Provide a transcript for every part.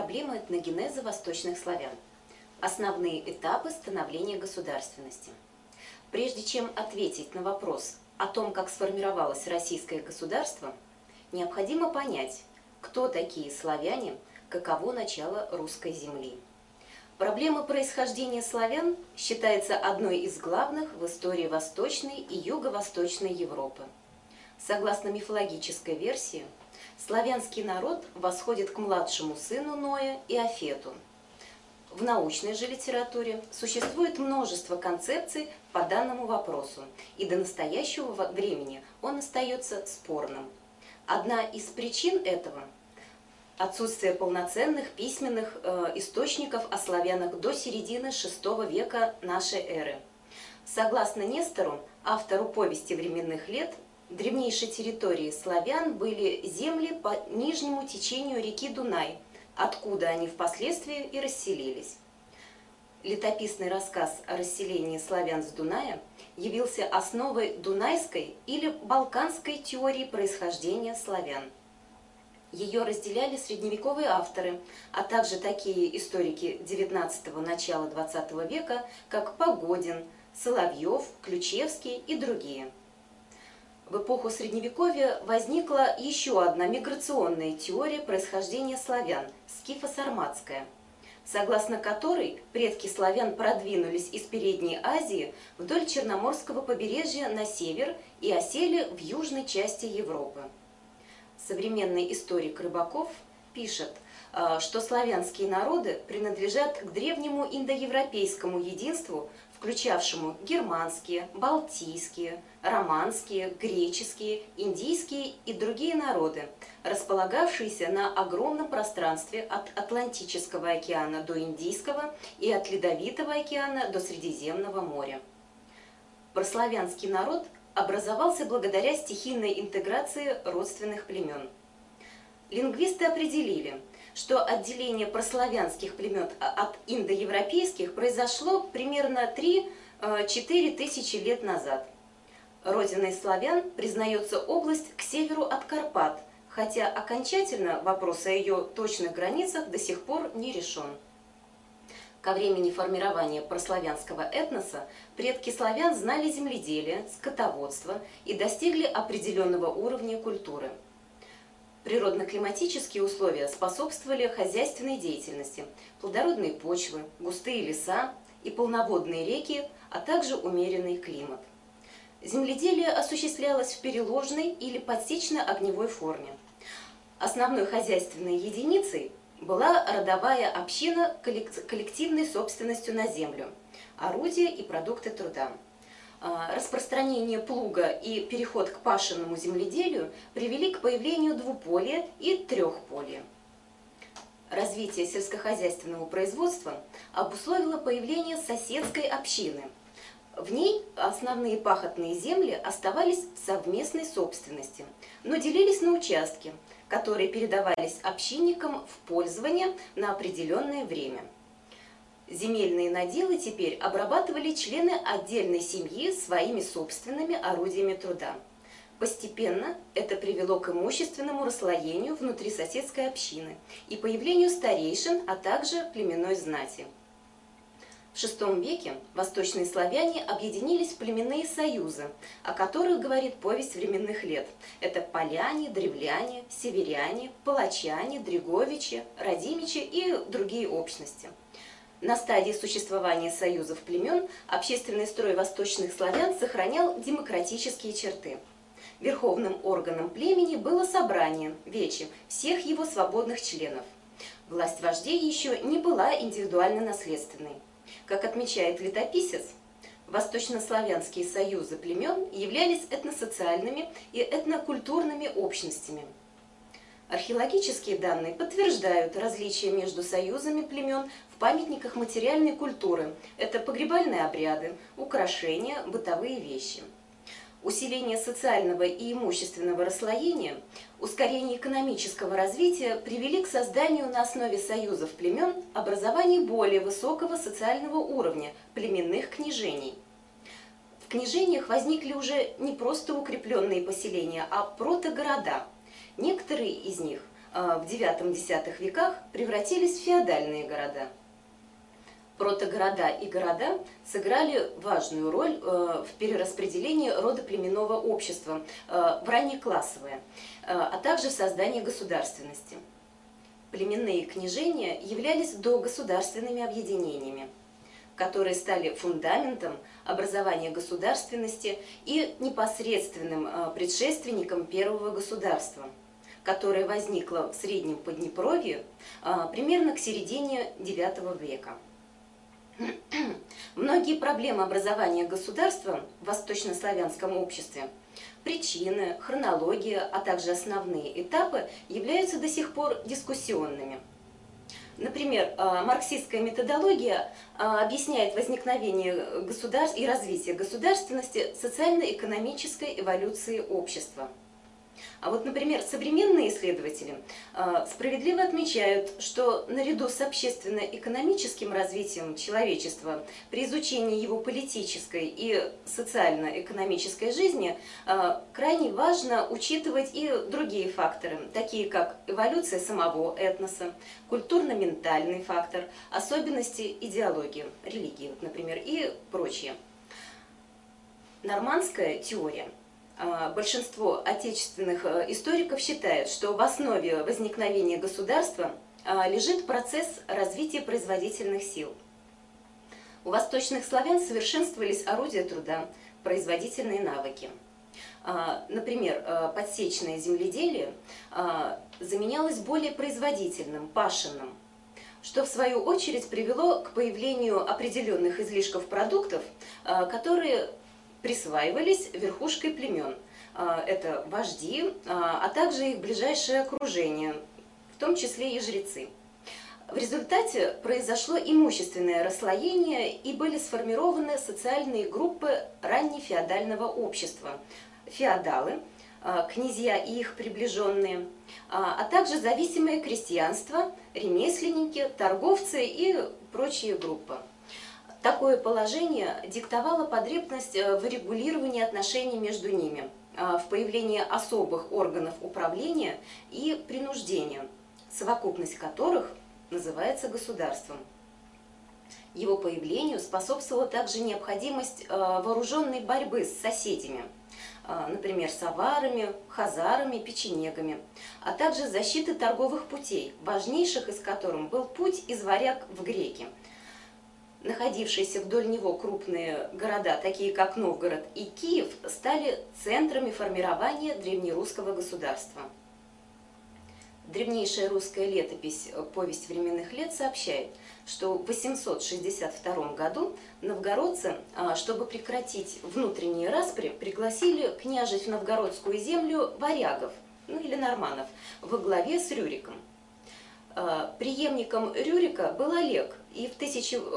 Проблема этногенеза восточных славян. Основные этапы становления государственности. Прежде чем ответить на вопрос о том, как сформировалось российское государство, необходимо понять, кто такие славяне, каково начало русской земли. Проблема происхождения славян считается одной из главных в истории Восточной и Юго-Восточной Европы. Согласно мифологической версии, славянский народ восходит к младшему сыну Ноя Иофету. В научной же литературе существует множество концепций по данному вопросу, и до настоящего времени он остается спорным. Одна из причин этого – отсутствие полноценных письменных источников о славянах до середины VI века нашей эры. Согласно Нестору, автору повести временных лет, древнейшей территорией славян были земли по нижнему течению реки Дунай, откуда они впоследствии и расселились. Летописный рассказ о расселении славян с Дуная явился основой дунайской или балканской теории происхождения славян. Ее разделяли средневековые авторы, а также такие историки XIX – начала XX века, как Погодин, Соловьев, Ключевский и другие. В эпоху Средневековья возникла еще одна миграционная теория происхождения славян – скифо-сарматская, согласно которой предки славян продвинулись из Передней Азии вдоль Черноморского побережья на север и осели в южной части Европы. Современный историк Рыбаков пишет, что славянские народы принадлежат к древнему индоевропейскому единству, включавшему германские, балтийские, романские, греческие, индийские и другие народы, располагавшиеся на огромном пространстве от Атлантического океана до Индийского и от Ледовитого океана до Средиземного моря. Прославянский народ образовался благодаря стихийной интеграции родственных племен. Лингвисты определили, что отделение прославянских племен от индоевропейских произошло примерно 3-4 тысячи лет назад. Родиной славян признается область к северу от Карпат, хотя окончательно вопрос о ее точных границах до сих пор не решен. Ко времени формирования прославянского этноса предки славян знали земледелие, скотоводство и достигли определенного уровня культуры. Природно-климатические условия способствовали хозяйственной деятельности, плодородные почвы, густые леса и полноводные реки, а также умеренный климат. Земледелие осуществлялось в переложной или подсечно-огневой форме. Основной хозяйственной единицей была родовая община коллективной собственностью на землю, орудия и продукты труда. Распространение плуга и переход к пашенному земледелию привели к появлению двуполия и трехполия. Развитие сельскохозяйственного производства обусловило появление соседской общины. В ней основные пахотные земли оставались в совместной собственности, но делились на участки, которые передавались общинникам в пользование на определенное время. Земельные наделы теперь обрабатывали члены отдельной семьи своими собственными орудиями труда. Постепенно это привело к имущественному расслоению внутри соседской общины и появлению старейшин, а также племенной знати. В VI веке восточные славяне объединились в племенные союзы, о которых говорит повесть временных лет. Это поляне, древляне, северяне, палачане, дреговичи, радимичи и другие общности. На стадии существования союзов племен общественный строй восточных славян сохранял демократические черты. Верховным органом племени было собрание, вече, всех его свободных членов. Власть вождей еще не была индивидуально наследственной. Как отмечает летописец, восточнославянские союзы племен являлись этносоциальными и этнокультурными общностями. Археологические данные подтверждают различия между союзами племен в памятниках материальной культуры. Это погребальные обряды, украшения, бытовые вещи. Усиление социального и имущественного расслоения, ускорение экономического развития привели к созданию на основе союзов племен образования более высокого социального уровня племенных княжений. В княжениях возникли уже не просто укрепленные поселения, а протогорода. Некоторые из них в IX-X веках превратились в феодальные города. Протогорода и города сыграли важную роль в перераспределении родоплеменного общества в раннеклассовое, а также в создании государственности. Племенные княжения являлись догосударственными объединениями, которые стали фундаментом образования государственности и непосредственным предшественником первого государства, которое возникло в Среднем Поднепровье примерно к середине IX века. Многие проблемы образования государства в восточнославянском обществе, причины, хронология, а также основные этапы являются до сих пор дискуссионными. Например, марксистская методология объясняет возникновение государств и развитие государственности социально-экономической эволюцией общества. А вот, например, современные исследователи справедливо отмечают, что наряду с общественно-экономическим развитием человечества при изучении его политической и социально-экономической жизни крайне важно учитывать и другие факторы, такие как эволюция самого этноса, культурно-ментальный фактор, особенности идеологии, религии, например, и прочее. Нормандская теория. Большинство отечественных историков считают, что в основе возникновения государства лежит процесс развития производительных сил. У восточных славян совершенствовались орудия труда, производительные навыки. Например, подсечное земледелие заменялось более производительным, пашенным, что в свою очередь привело к появлению определенных излишков продуктов, которые присваивались верхушкой племен. Это вожди, а также их ближайшее окружение, в том числе и жрецы. В результате произошло имущественное расслоение и были сформированы социальные группы раннефеодального общества. Феодалы, князья и их приближенные, а также зависимое крестьянство, ремесленники, торговцы и прочие группы. Такое положение диктовало потребность в регулировании отношений между ними, в появлении особых органов управления и принуждения, совокупность которых называется государством. Его появлению способствовала также необходимость вооруженной борьбы с соседями, например, с аварами, хазарами, печенегами, а также защиты торговых путей, важнейших из которых был путь из Варяг в Греки. Находившиеся вдоль него крупные города, такие как Новгород и Киев, стали центрами формирования древнерусского государства. Древнейшая русская летопись «Повесть временных лет» сообщает, что в 862 году новгородцы, чтобы прекратить внутренние распри, пригласили княжить в новгородскую землю варягов, или норманов, во главе с Рюриком. Преемником Рюрика был Олег, и в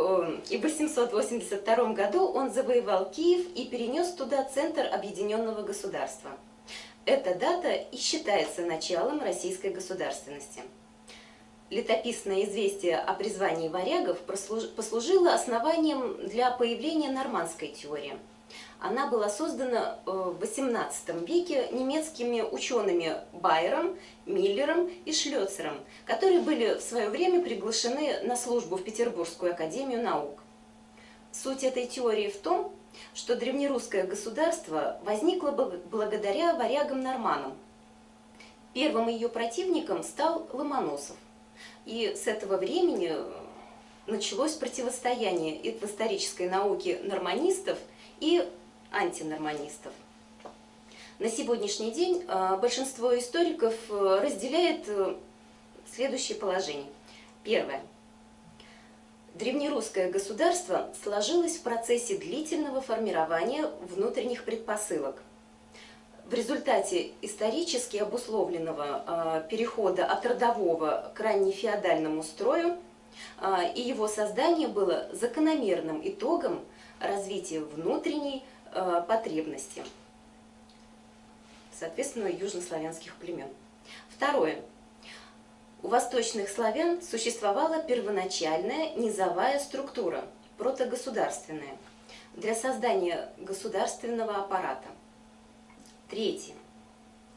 882 году он завоевал Киев и перенес туда центр объединенного государства. Эта дата и считается началом российской государственности. Летописное известие о призвании варягов послужило основанием для появления нормандской теории. Она была создана в XVIII веке немецкими учеными Байером, Миллером и Шлёцером, которые были в свое время приглашены на службу в Петербургскую академию наук. Суть этой теории в том, что древнерусское государство возникло благодаря варягам-норманам. Первым ее противником стал Ломоносов. И с этого времени началось противостояние в исторической науке норманистов и антинорманистов. На сегодняшний день большинство историков разделяет следующее положение. Первое. Древнерусское государство сложилось в процессе длительного формирования внутренних предпосылок. В результате исторически обусловленного перехода от родового к раннефеодальному строю и его создание было закономерным итогом развития внутренней потребности, соответственно, южнославянских племен. Второе. У восточных славян существовала первоначальная низовая структура, протогосударственная, для создания государственного аппарата. Третье.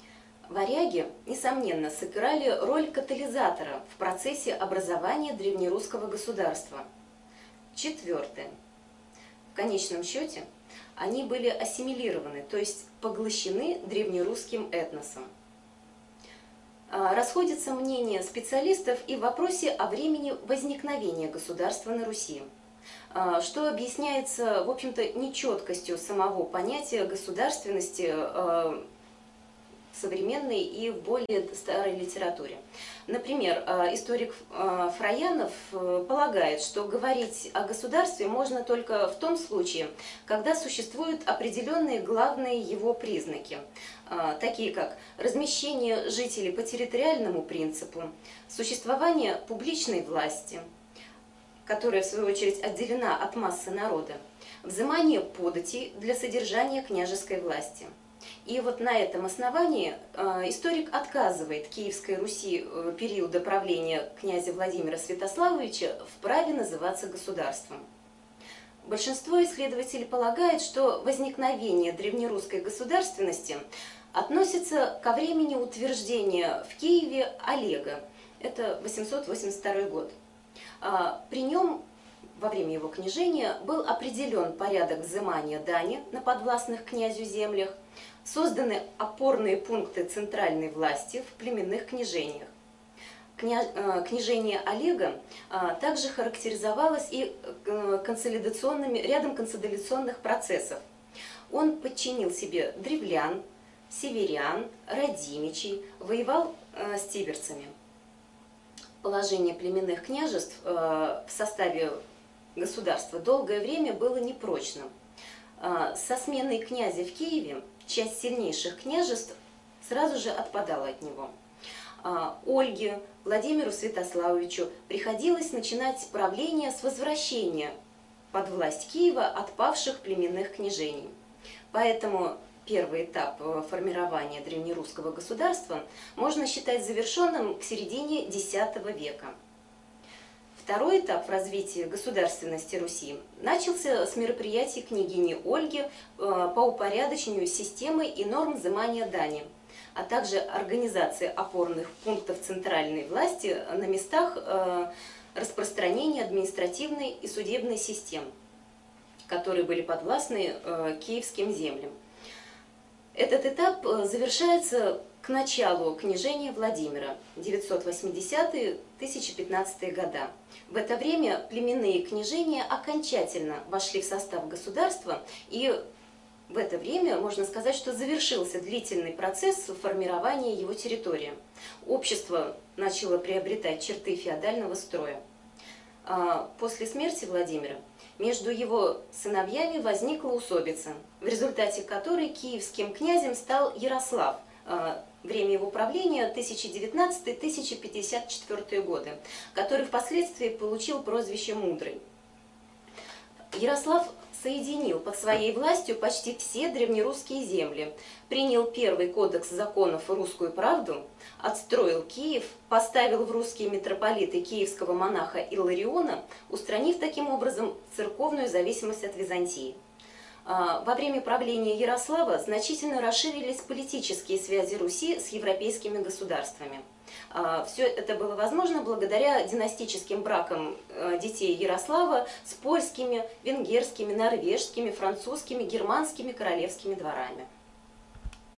Варяги, несомненно, сыграли роль катализатора в процессе образования древнерусского государства. Четвертое. В конечном счете, они были ассимилированы, то есть поглощены древнерусским этносом. Расходятся мнения специалистов и в вопросе о времени возникновения государства на Руси, что объясняется, в общем-то, нечеткостью самого понятия государственности в современной и в более старой литературе. Например, историк Фраянов полагает, что говорить о государстве можно только в том случае, когда существуют определенные главные его признаки, такие как размещение жителей по территориальному принципу, существование публичной власти, которая в свою очередь отделена от массы народа, взимание податей для содержания княжеской власти. И вот на этом основании историк отказывает Киевской Руси периода правления князя Владимира Святославовича в праве называться государством. Большинство исследователей полагает, что возникновение древнерусской государственности относится ко времени утверждения в Киеве Олега, это 882 год. При нем во время его княжения был определен порядок взимания дани на подвластных князю землях, созданы опорные пункты центральной власти в племенных княжениях. Княжение Олега также характеризовалось и рядом консолидационных процессов. Он подчинил себе древлян, северян, радимичей, воевал с тиверцами. Положение племенных княжеств в составе государства долгое время было непрочным. Со сменой князя в Киеве часть сильнейших княжеств сразу же отпадала от него. Ольге, Владимиру Святославовичу приходилось начинать правление с возвращения под власть Киева отпавших племенных княжений. Поэтому первый этап формирования древнерусского государства можно считать завершенным к середине X века. Второй этап в развитии государственности Руси начался с мероприятий княгини Ольги по упорядочению системы и норм взимания дани, а также организации опорных пунктов центральной власти на местах распространения административной и судебной систем, которые были подвластны киевским землям. Этот этап завершается к началу княжения Владимира, 980-1015 года. В это время племенные княжения окончательно вошли в состав государства, и в это время можно сказать, что завершился длительный процесс формирования его территории. Общество начало приобретать черты феодального строя. После смерти Владимира между его сыновьями возникла усобица, в результате которой киевским князем стал Ярослав. Время его правления 1019-1054 годы, который впоследствии получил прозвище «Мудрый». Ярослав соединил под своей властью почти все древнерусские земли, принял первый кодекс законов и русскую правду, отстроил Киев, поставил в русские митрополиты киевского монаха Иллариона, устранив таким образом церковную зависимость от Византии. Во время правления Ярослава значительно расширились политические связи Руси с европейскими государствами. Все это было возможно благодаря династическим бракам детей Ярослава с польскими, венгерскими, норвежскими, французскими, германскими королевскими дворами.